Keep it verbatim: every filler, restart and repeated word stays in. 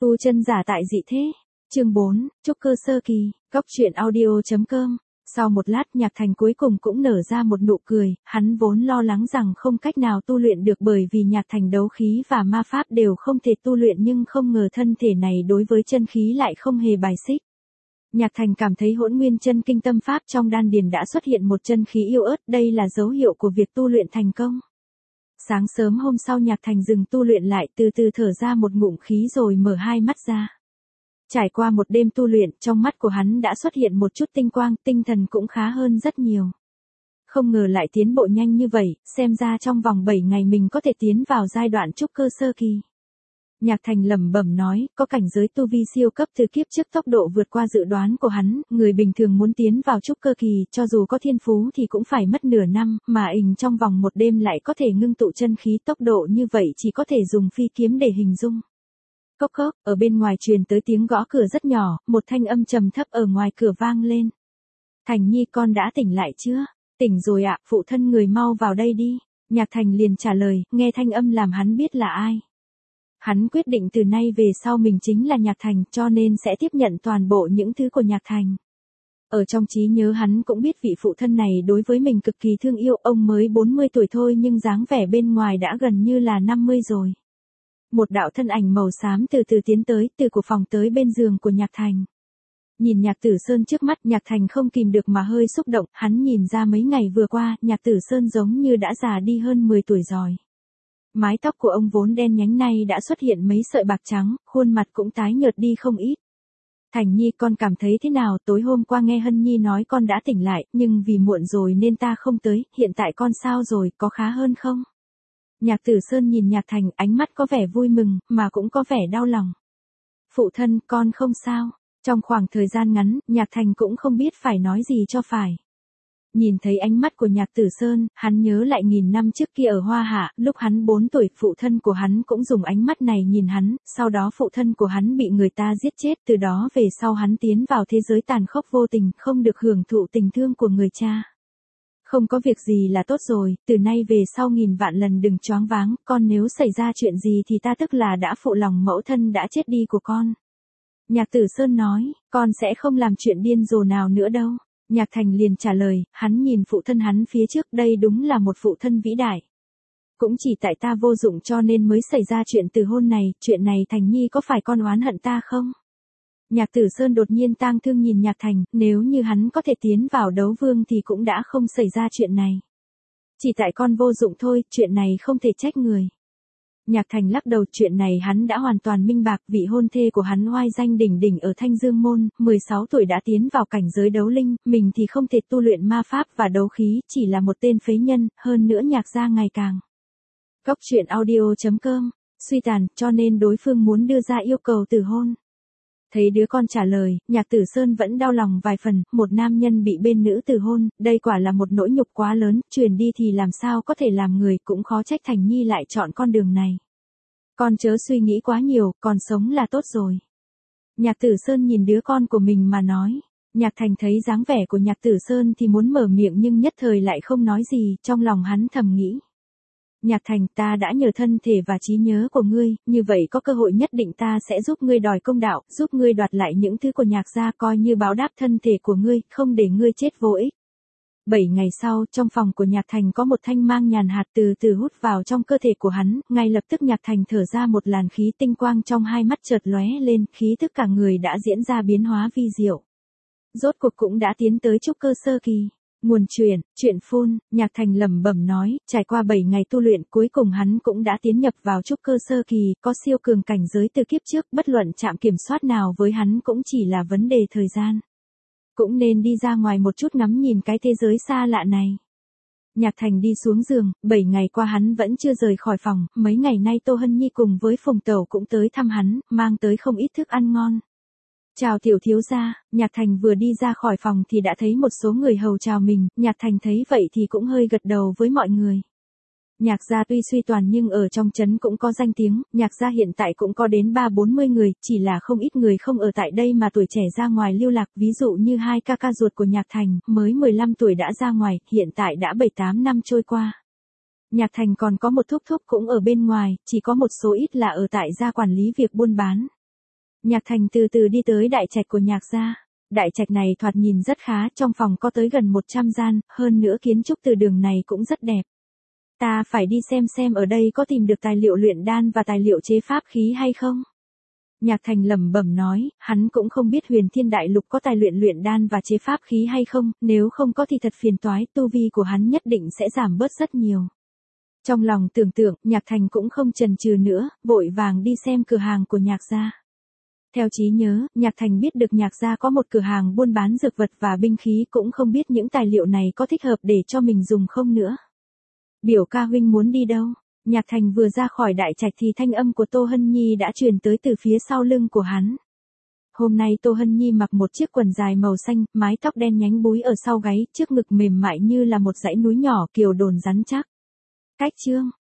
Tu chân giả tại dị thế. Chương bốn, trúc cơ sơ kỳ, góc truyện audio.com. Sau một lát Nhạc Thành cuối cùng cũng nở ra một nụ cười, hắn vốn lo lắng rằng không cách nào tu luyện được bởi vì Nhạc Thành đấu khí và ma pháp đều không thể tu luyện, nhưng không ngờ thân thể này đối với chân khí lại không hề bài xích. Nhạc Thành cảm thấy hỗn nguyên chân kinh tâm pháp trong đan điền đã xuất hiện một chân khí yếu ớt, đây là dấu hiệu của việc tu luyện thành công. Sáng sớm hôm sau Nhạc Thành dừng tu luyện lại, từ từ thở ra một ngụm khí rồi mở hai mắt ra. Trải qua một đêm tu luyện, trong mắt của hắn đã xuất hiện một chút tinh quang, tinh thần cũng khá hơn rất nhiều. Không ngờ lại tiến bộ nhanh như vậy, xem ra trong vòng bảy ngày mình có thể tiến vào giai đoạn trúc cơ sơ kỳ. Nhạc Thành lẩm bẩm nói, có cảnh giới tu vi siêu cấp từ kiếp trước, tốc độ vượt qua dự đoán của hắn, người bình thường muốn tiến vào trúc cơ kỳ, cho dù có thiên phú thì cũng phải mất nửa năm, mà ình trong vòng một đêm lại có thể ngưng tụ chân khí, tốc độ như vậy chỉ có thể dùng phi kiếm để hình dung. Cốc cốc, ở bên ngoài truyền tới tiếng gõ cửa rất nhỏ, một thanh âm trầm thấp ở ngoài cửa vang lên. Thành Nhi, con đã tỉnh lại chưa? Tỉnh rồi ạ, phụ thân người mau vào đây đi. Nhạc Thành liền trả lời, nghe thanh âm làm hắn biết là ai. Hắn quyết định từ nay về sau mình chính là Nhạc Thành, cho nên sẽ tiếp nhận toàn bộ những thứ của Nhạc Thành. Ở trong trí nhớ hắn cũng biết vị phụ thân này đối với mình cực kỳ thương yêu, ông mới bốn mươi tuổi thôi nhưng dáng vẻ bên ngoài đã gần như là năm mươi rồi. Một đạo thân ảnh màu xám từ từ tiến tới, từ của phòng tới bên giường của Nhạc Thành. Nhìn Nhạc Tử Sơn trước mắt, Nhạc Thành không kìm được mà hơi xúc động, hắn nhìn ra mấy ngày vừa qua, Nhạc Tử Sơn giống như đã già đi hơn mười tuổi rồi. Mái tóc của ông vốn đen nhánh nay đã xuất hiện mấy sợi bạc trắng, khuôn mặt cũng tái nhợt đi không ít. Thành Nhi, con cảm thấy thế nào? Tối hôm qua nghe Hân Nhi nói con đã tỉnh lại, nhưng vì muộn rồi nên ta không tới, hiện tại con sao rồi, có khá hơn không? Nhạc Tử Sơn nhìn Nhạc Thành, ánh mắt có vẻ vui mừng, mà cũng có vẻ đau lòng. Phụ thân, con không sao. Trong khoảng thời gian ngắn, Nhạc Thành cũng không biết phải nói gì cho phải. Nhìn thấy ánh mắt của Nhạc Tử Sơn, hắn nhớ lại nghìn năm trước kia ở Hoa Hạ, lúc hắn bốn tuổi, phụ thân của hắn cũng dùng ánh mắt này nhìn hắn, sau đó phụ thân của hắn bị người ta giết chết, từ đó về sau hắn tiến vào thế giới tàn khốc vô tình, không được hưởng thụ tình thương của người cha. Không có việc gì là tốt rồi, từ nay về sau nghìn vạn lần đừng choáng váng, con nếu xảy ra chuyện gì thì ta tức là đã phụ lòng mẫu thân đã chết đi của con. Nhạc Tử Sơn nói, con sẽ không làm chuyện điên rồ nào nữa đâu. Nhạc Thành liền trả lời, hắn nhìn phụ thân hắn phía trước, đây đúng là một phụ thân vĩ đại. Cũng chỉ tại ta vô dụng cho nên mới xảy ra chuyện từ hôn này, chuyện này Thành Nhi có phải con oán hận ta không? Nhạc Tử Sơn đột nhiên tang thương nhìn Nhạc Thành, nếu như hắn có thể tiến vào đấu vương thì cũng đã không xảy ra chuyện này. Chỉ tại con vô dụng thôi, chuyện này không thể trách người. Nhạc Thành lắc đầu, chuyện này hắn đã hoàn toàn minh bạch, vị hôn thê của hắn oai danh đỉnh đỉnh ở Thanh Dương Môn, mười sáu tuổi đã tiến vào cảnh giới đấu linh, mình thì không thể tu luyện ma pháp và đấu khí, chỉ là một tên phế nhân, hơn nữa Nhạc gia ngày càng. Góc truyện audio.com, suy tàn, cho nên đối phương muốn đưa ra yêu cầu từ hôn. Thấy đứa con trả lời, Nhạc Tử Sơn vẫn đau lòng vài phần, một nam nhân bị bên nữ từ hôn, đây quả là một nỗi nhục quá lớn, truyền đi thì làm sao có thể làm người, cũng khó trách Thành Nhi lại chọn con đường này. Con chớ suy nghĩ quá nhiều, còn sống là tốt rồi. Nhạc Tử Sơn nhìn đứa con của mình mà nói. Nhạc Thành thấy dáng vẻ của Nhạc Tử Sơn thì muốn mở miệng nhưng nhất thời lại không nói gì, trong lòng hắn thầm nghĩ. Nhạc Thành, ta đã nhờ thân thể và trí nhớ của ngươi, như vậy có cơ hội nhất định ta sẽ giúp ngươi đòi công đạo, giúp ngươi đoạt lại những thứ của Nhạc gia, coi như báo đáp thân thể của ngươi, không để ngươi chết vô ích. Bảy ngày sau, trong phòng của Nhạc Thành có một thanh mang nhàn hạt từ từ hút vào trong cơ thể của hắn, ngay lập tức Nhạc Thành thở ra một làn khí, tinh quang trong hai mắt chợt lóe lên, khí tức cả người đã diễn ra biến hóa vi diệu. Rốt cuộc cũng đã tiến tới trúc cơ sơ kỳ. Nguồn truyền, chuyện phun, Nhạc Thành lẩm bẩm nói, trải qua bảy ngày tu luyện, cuối cùng hắn cũng đã tiến nhập vào trúc cơ sơ kỳ, có siêu cường cảnh giới từ kiếp trước, bất luận chạm kiểm soát nào với hắn cũng chỉ là vấn đề thời gian. Cũng nên đi ra ngoài một chút ngắm nhìn cái thế giới xa lạ này. Nhạc Thành đi xuống giường, bảy ngày qua hắn vẫn chưa rời khỏi phòng, mấy ngày nay Tô Hân Nhi cùng với Phùng Tẩu cũng tới thăm hắn, mang tới không ít thức ăn ngon. Chào tiểu thiếu gia, Nhạc Thành vừa đi ra khỏi phòng thì đã thấy một số người hầu chào mình, Nhạc Thành thấy vậy thì cũng hơi gật đầu với mọi người. Nhạc gia tuy suy toàn nhưng ở trong trấn cũng có danh tiếng, Nhạc gia hiện tại cũng có đến ba bốn mươi người, chỉ là không ít người không ở tại đây mà tuổi trẻ ra ngoài lưu lạc, ví dụ như hai ca ca ruột của Nhạc Thành, mới mười lăm tuổi đã ra ngoài, hiện tại đã bảy tám năm trôi qua. Nhạc Thành còn có một thúc thúc cũng ở bên ngoài, chỉ có một số ít là ở tại gia quản lý việc buôn bán. Nhạc Thành từ từ đi tới đại trạch của Nhạc gia. Đại trạch này thoạt nhìn rất khá, trong phòng có tới gần một trăm gian, hơn nữa kiến trúc từ đường này cũng rất đẹp. Ta phải đi xem xem ở đây có tìm được tài liệu luyện đan và tài liệu chế pháp khí hay không. Nhạc Thành lẩm bẩm nói, hắn cũng không biết Huyền Thiên Đại Lục có tài luyện luyện đan và chế pháp khí hay không, nếu không có thì thật phiền toái, tu vi của hắn nhất định sẽ giảm bớt rất nhiều. Trong lòng tưởng tượng, Nhạc Thành cũng không chần chừ nữa, vội vàng đi xem cửa hàng của Nhạc gia. Theo trí nhớ, Nhạc Thành biết được Nhạc gia có một cửa hàng buôn bán dược vật và binh khí, cũng không biết những tài liệu này có thích hợp để cho mình dùng không nữa. Biểu ca huynh muốn đi đâu? Nhạc Thành vừa ra khỏi đại trạch thì thanh âm của Tô Hân Nhi đã truyền tới từ phía sau lưng của hắn. Hôm nay Tô Hân Nhi mặc một chiếc quần dài màu xanh, mái tóc đen nhánh búi ở sau gáy, trước ngực mềm mại như là một dãy núi nhỏ kiều đồn rắn chắc. Cách chương